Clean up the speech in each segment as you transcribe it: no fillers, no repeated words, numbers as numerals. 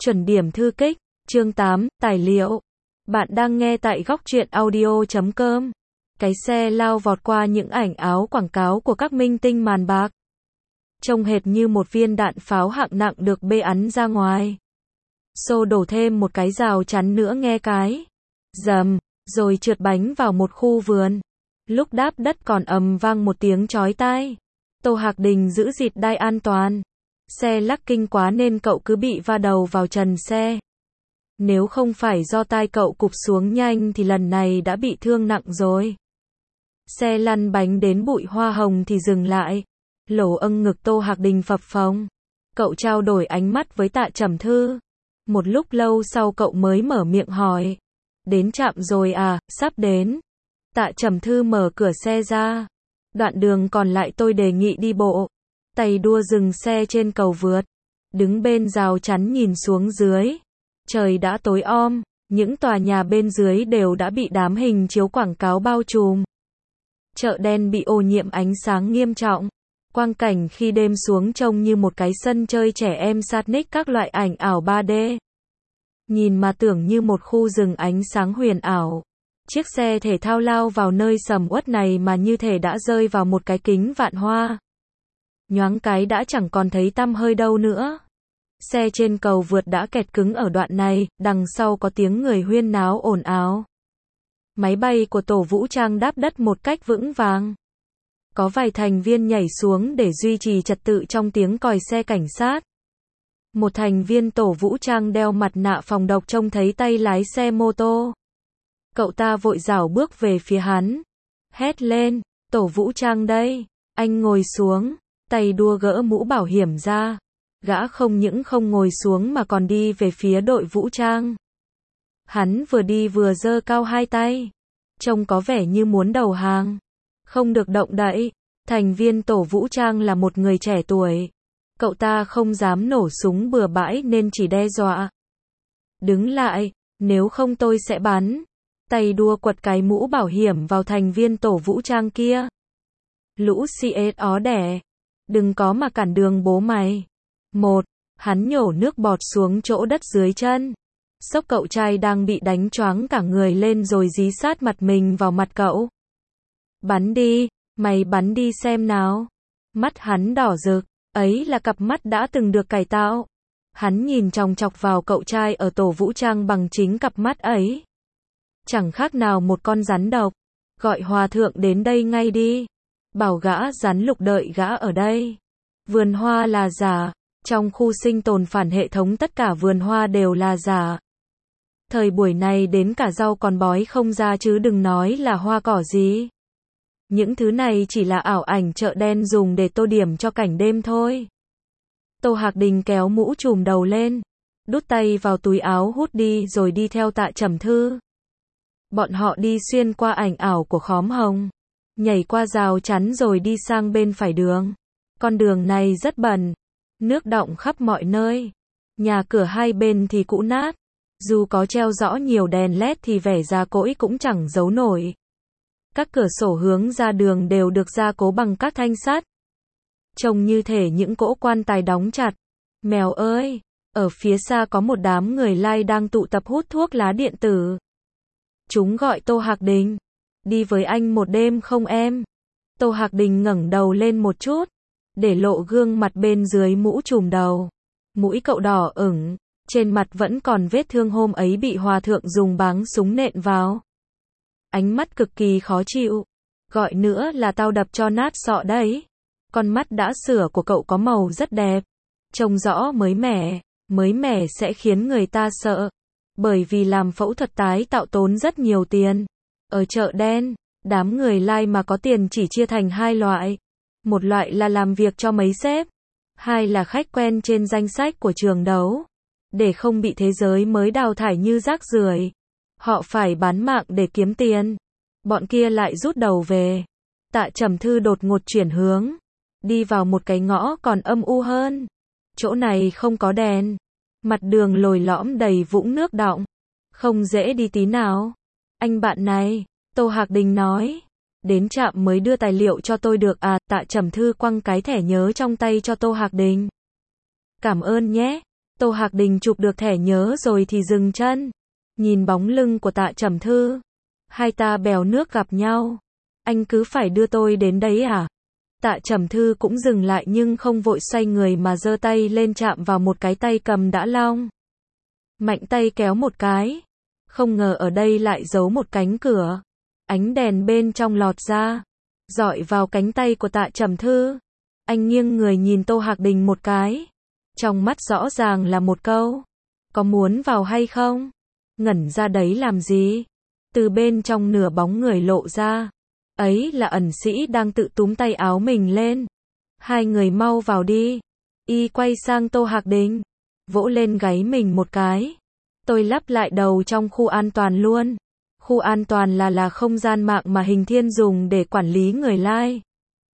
Chuẩn điểm thư kích, chương 8, tài liệu. Bạn đang nghe tại góc truyện audio.com. Cái xe lao vọt qua những ảnh áo quảng cáo của các minh tinh màn bạc. Trông hệt như một viên đạn pháo hạng nặng được bê ắn ra ngoài. Xô đổ thêm một cái rào chắn nữa nghe cái rầm, rồi trượt bánh vào một khu vườn. Lúc đáp đất còn ầm vang một tiếng chói tai. Tô Hạc Đình giữ dịt đai an toàn. Xe lắc kinh quá nên cậu cứ bị va đầu vào trần xe. Nếu không phải do tai cậu cụp xuống nhanh thì lần này đã bị thương nặng rồi. Xe lăn bánh đến bụi hoa hồng thì dừng lại. Lỗ ngực Tô Hạc Đình phập phồng. Cậu trao đổi ánh mắt với Tạ Trầm Thư. Một lúc lâu sau cậu mới mở miệng hỏi. Đến trạm rồi à, sắp đến. Tạ Trầm Thư mở cửa xe ra. Đoạn đường còn lại tôi đề nghị đi bộ. Tay đua dừng xe trên cầu vượt. Đứng bên rào chắn nhìn xuống dưới. Trời đã tối om, những tòa nhà bên dưới đều đã bị đám hình chiếu quảng cáo bao trùm. Chợ đen bị ô nhiễm ánh sáng nghiêm trọng. Quang cảnh khi đêm xuống trông như một cái sân chơi trẻ em sát nick các loại ảnh ảo 3D. Nhìn mà tưởng như một khu rừng ánh sáng huyền ảo. Chiếc xe thể thao lao vào nơi sầm uất này mà như thể đã rơi vào một cái kính vạn hoa. Nhoáng cái đã chẳng còn thấy tăm hơi đâu nữa. Xe trên cầu vượt đã kẹt cứng ở đoạn này, đằng sau có tiếng người huyên náo ồn ào. Máy bay của tổ vũ trang đáp đất một cách vững vàng. Có vài thành viên nhảy xuống để duy trì trật tự trong tiếng còi xe cảnh sát. Một thành viên tổ vũ trang đeo mặt nạ phòng độc trông thấy tay lái xe mô tô. Cậu ta vội rảo bước về phía hắn. Hét lên, tổ vũ trang đây. Anh ngồi xuống, tay đua gỡ mũ bảo hiểm ra. Gã không những không ngồi xuống mà còn đi về phía đội vũ trang. Hắn vừa đi vừa giơ cao hai tay. Trông có vẻ như muốn đầu hàng. Không được động đậy. Thành viên tổ vũ trang là một người trẻ tuổi. Cậu ta không dám nổ súng bừa bãi nên chỉ đe dọa. Đứng lại, nếu không tôi sẽ bắn. Tay đua quật cái mũ bảo hiểm vào thành viên tổ vũ trang kia. Lũ CS ó đẻ. Đừng có mà cản đường bố mày. Hắn nhổ nước bọt xuống chỗ đất dưới chân. Xốc cậu trai đang bị đánh choáng cả người lên rồi dí sát mặt mình vào mặt cậu. Bắn đi, mày bắn đi xem nào. Mắt hắn đỏ rực, ấy là cặp mắt đã từng được cải tạo. Hắn nhìn chòng chọc vào cậu trai ở tổ vũ trang bằng chính cặp mắt ấy. Chẳng khác nào một con rắn độc. Gọi hòa thượng đến đây ngay đi. Bảo gã rắn lục đợi gã ở đây. Vườn hoa là giả. Trong khu sinh tồn phản hệ thống tất cả vườn hoa đều là giả. Thời buổi này đến cả rau còn bói không ra chứ đừng nói là hoa cỏ gì. Những thứ này chỉ là ảo ảnh chợ đen dùng để tô điểm cho cảnh đêm thôi. Tô Hạc Đình kéo mũ trùm đầu lên. Đút tay vào túi áo hút đi rồi đi theo Tạ Trầm Thư. Bọn họ đi xuyên qua ảnh ảo của khóm hồng. Nhảy qua rào chắn rồi đi sang bên phải đường. Con đường này rất bẩn. Nước đọng khắp mọi nơi. Nhà cửa hai bên thì cũ nát. Dù có treo rõ nhiều đèn led thì vẻ già cỗi cũng chẳng giấu nổi. Các cửa sổ hướng ra đường đều được gia cố bằng các thanh sắt. Trông như thể những cỗ quan tài đóng chặt. Mèo ơi! Ở phía xa có một đám người lai đang tụ tập hút thuốc lá điện tử. Chúng gọi Tô Hạc Đình. Đi với anh một đêm không em? Tô Hạc Đình ngẩng đầu lên một chút. Để lộ gương mặt bên dưới mũ trùm đầu. Mũi cậu đỏ ửng. Trên mặt vẫn còn vết thương hôm ấy bị hòa thượng dùng báng súng nện vào. Ánh mắt cực kỳ khó chịu. Gọi nữa là tao đập cho nát sọ đấy. Con mắt đã sửa của cậu có màu rất đẹp. Trông rõ mới mẻ. Mới mẻ sẽ khiến người ta sợ. Bởi vì làm phẫu thuật tái tạo tốn rất nhiều tiền. Ở chợ đen, đám người lai mà có tiền chỉ chia thành hai loại. Một loại là làm việc cho mấy sếp. Hai là khách quen trên danh sách của trường đấu. Để không bị thế giới mới đào thải như rác rưởi. Họ phải bán mạng để kiếm tiền. Bọn kia lại rút đầu về. Tạ Trầm Thư đột ngột chuyển hướng. Đi vào một cái ngõ còn âm u hơn. Chỗ này không có đèn. Mặt đường lồi lõm đầy vũng nước đọng. Không dễ đi tí nào. Anh bạn này, Tô Hạc Đình nói. Đến trạm mới đưa tài liệu cho tôi được à? Tạ Trầm Thư quăng cái thẻ nhớ trong tay cho Tô Hạc Đình. Cảm ơn nhé. Tô Hạc Đình chụp được thẻ nhớ rồi thì dừng chân. Nhìn bóng lưng của Tạ Trầm Thư. Hai ta bèo nước gặp nhau. Anh cứ phải đưa tôi đến đấy à? Tạ Trầm Thư cũng dừng lại nhưng không vội xoay người mà giơ tay lên chạm vào một cái tay cầm đã long. Mạnh tay kéo một cái. Không ngờ ở đây lại giấu một cánh cửa. Ánh đèn bên trong lọt ra, rọi vào cánh tay của Tạ Trầm Thư. Anh nghiêng người nhìn Tô Hạc Đình một cái. Trong mắt rõ ràng là một câu. Có muốn vào hay không? Ngẩn ra đấy làm gì? Từ bên trong nửa bóng người lộ ra. Ấy là ẩn sĩ đang tự túm tay áo mình lên. Hai người mau vào đi. Y quay sang Tô Hạc Đình. Vỗ lên gáy mình một cái. Tôi lắp lại đầu trong khu an toàn luôn. Khu an toàn là không gian mạng mà Hình Thiên dùng để quản lý người lai.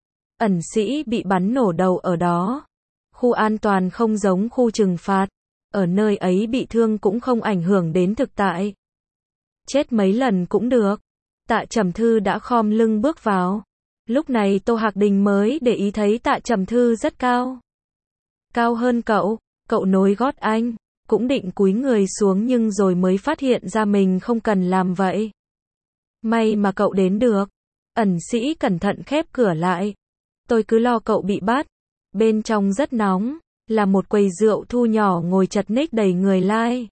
Ẩn sĩ bị bắn nổ đầu ở đó. Khu an toàn không giống khu trừng phạt. Ở nơi ấy bị thương cũng không ảnh hưởng đến thực tại. Chết mấy lần cũng được. Tạ Trầm Thư đã khom lưng bước vào. Lúc này Tô Hạc Đình mới để ý thấy Tạ Trầm Thư rất cao. Cao hơn cậu. Cậu nối gót anh. Cũng định cúi người xuống nhưng rồi mới phát hiện ra mình không cần làm vậy. May mà cậu đến được. Ẩn sĩ cẩn thận khép cửa lại. Tôi cứ lo cậu bị bắt. Bên trong rất nóng. Là một quầy rượu thu nhỏ ngồi chật ních đầy người lai.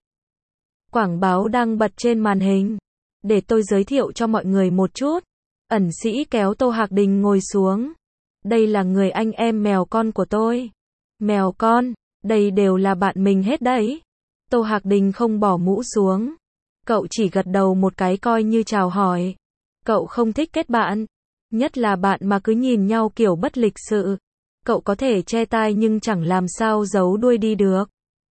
Quảng báo đang bật trên màn hình. Để tôi giới thiệu cho mọi người một chút. Ẩn sĩ kéo Tô Hạc Đình ngồi xuống. Đây là người anh em mèo con của tôi. Mèo con, đây đều là bạn mình hết đấy. Tô Hạc Đình không bỏ mũ xuống. Cậu chỉ gật đầu một cái coi như chào hỏi. Cậu không thích kết bạn. Nhất là bạn mà cứ nhìn nhau kiểu bất lịch sự. Cậu có thể che tai nhưng chẳng làm sao giấu đuôi đi được.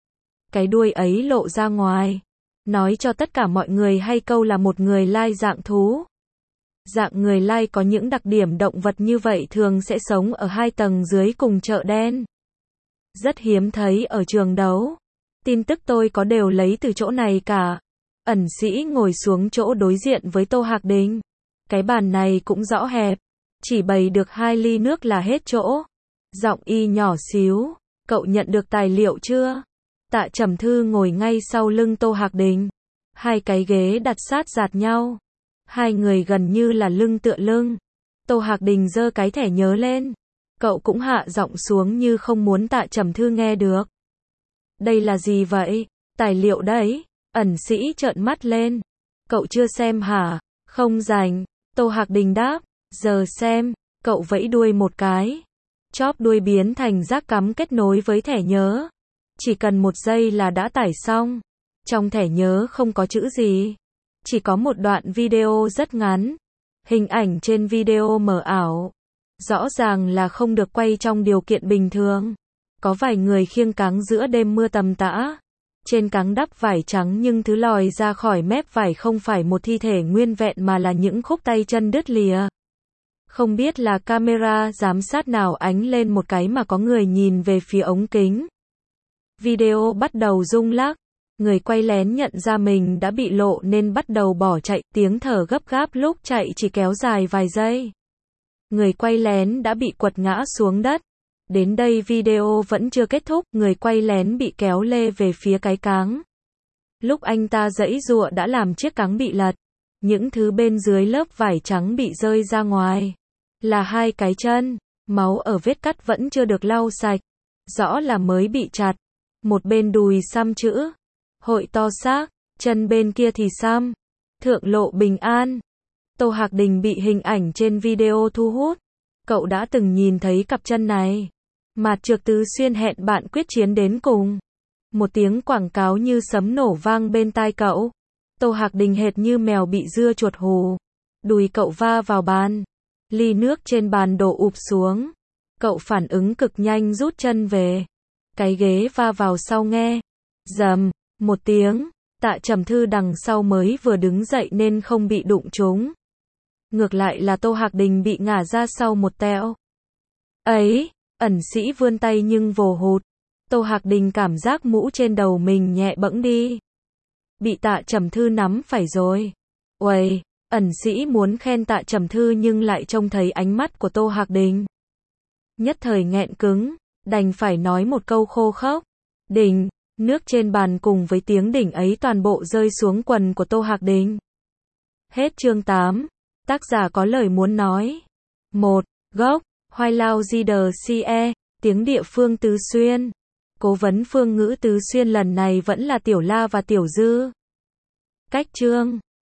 Cái đuôi ấy lộ ra ngoài. Nói cho tất cả mọi người hay câu là một người lai dạng thú. Dạng người lai có những đặc điểm động vật như vậy thường sẽ sống ở 2 tầng dưới cùng chợ đen. Rất hiếm thấy ở trường đấu. Tin tức tôi có đều lấy từ chỗ này cả. Ẩn sĩ ngồi xuống chỗ đối diện với Tô Hạc Đình. Cái bàn này cũng rõ hẹp. Chỉ bày được 2 ly nước là hết chỗ. Giọng y nhỏ xíu. Cậu nhận được tài liệu chưa? Tạ Trầm Thư ngồi ngay sau lưng Tô Hạc Đình. 2 cái ghế đặt sát dạt nhau. 2 người gần như là lưng tựa lưng. Tô Hạc Đình giơ cái thẻ nhớ lên. Cậu cũng hạ giọng xuống như không muốn Tạ Trầm Thư nghe được. Đây là gì vậy? Tài liệu đấy. Ẩn sĩ trợn mắt lên. Cậu chưa xem hả? Không rành. Tô Hạc Đình đáp. Giờ xem. Cậu vẫy đuôi một cái. Chóp đuôi biến thành rác cắm kết nối với thẻ nhớ. Chỉ cần 1 giây là đã tải xong. Trong thẻ nhớ không có chữ gì. Chỉ có một đoạn video rất ngắn. Hình ảnh trên video mờ ảo. Rõ ràng là không được quay trong điều kiện bình thường. Có vài người khiêng cáng giữa đêm mưa tầm tã. Trên cáng đắp vải trắng nhưng thứ lòi ra khỏi mép vải không phải một thi thể nguyên vẹn mà là những khúc tay chân đứt lìa. Không biết là camera giám sát nào ánh lên một cái mà có người nhìn về phía ống kính. Video bắt đầu rung lắc. Người quay lén nhận ra mình đã bị lộ nên bắt đầu bỏ chạy, tiếng thở gấp gáp lúc chạy chỉ kéo dài vài giây. Người quay lén đã bị quật ngã xuống đất. Đến đây video vẫn chưa kết thúc, người quay lén bị kéo lê về phía cái cáng. Lúc anh ta giãy giụa đã làm chiếc cáng bị lật. Những thứ bên dưới lớp vải trắng bị rơi ra ngoài. Là 2 cái chân. Máu ở vết cắt vẫn chưa được lau sạch. Rõ là mới bị chặt. Một bên đùi xăm chữ Hội to xác, chân bên kia thì xăm Thượng lộ bình an. Tô Hạc Đình bị hình ảnh trên video thu hút. Cậu đã từng nhìn thấy cặp chân này. Mạt Trược Tứ Xuyên hẹn bạn quyết chiến đến cùng. Một tiếng quảng cáo như sấm nổ vang bên tai cậu. Tô Hạc Đình hệt như mèo bị dưa chuột hù. Đùi cậu va vào bàn. Ly nước trên bàn đổ ụp xuống. Cậu phản ứng cực nhanh rút chân về. Cái ghế va vào sau nghe. Rầm, một tiếng. Tạ Trầm Thư đằng sau mới vừa đứng dậy nên không bị đụng trúng. Ngược lại là Tô Hạc Đình bị ngả ra sau một tẹo. Ấy, ẩn sĩ vươn tay nhưng vồ hụt. Tô Hạc Đình cảm giác mũ trên đầu mình nhẹ bẫng đi. Bị Tạ Trầm Thư nắm phải rồi. Uầy, ẩn sĩ muốn khen Tạ Trầm Thư nhưng lại trông thấy ánh mắt của Tô Hạc Đình. Nhất thời nghẹn cứng, đành phải nói một câu khô khốc. Đình, Nước trên bàn cùng với tiếng đỉnh ấy toàn bộ rơi xuống quần của Tô Hạc Đình. Hết chương 8. Tác giả có lời muốn nói. 1. Gốc. Hoài Lao Di Đờ CE. Tiếng địa phương Tứ Xuyên. Cố vấn phương ngữ Tứ Xuyên lần này vẫn là Tiểu La và Tiểu Dư. Cách chương.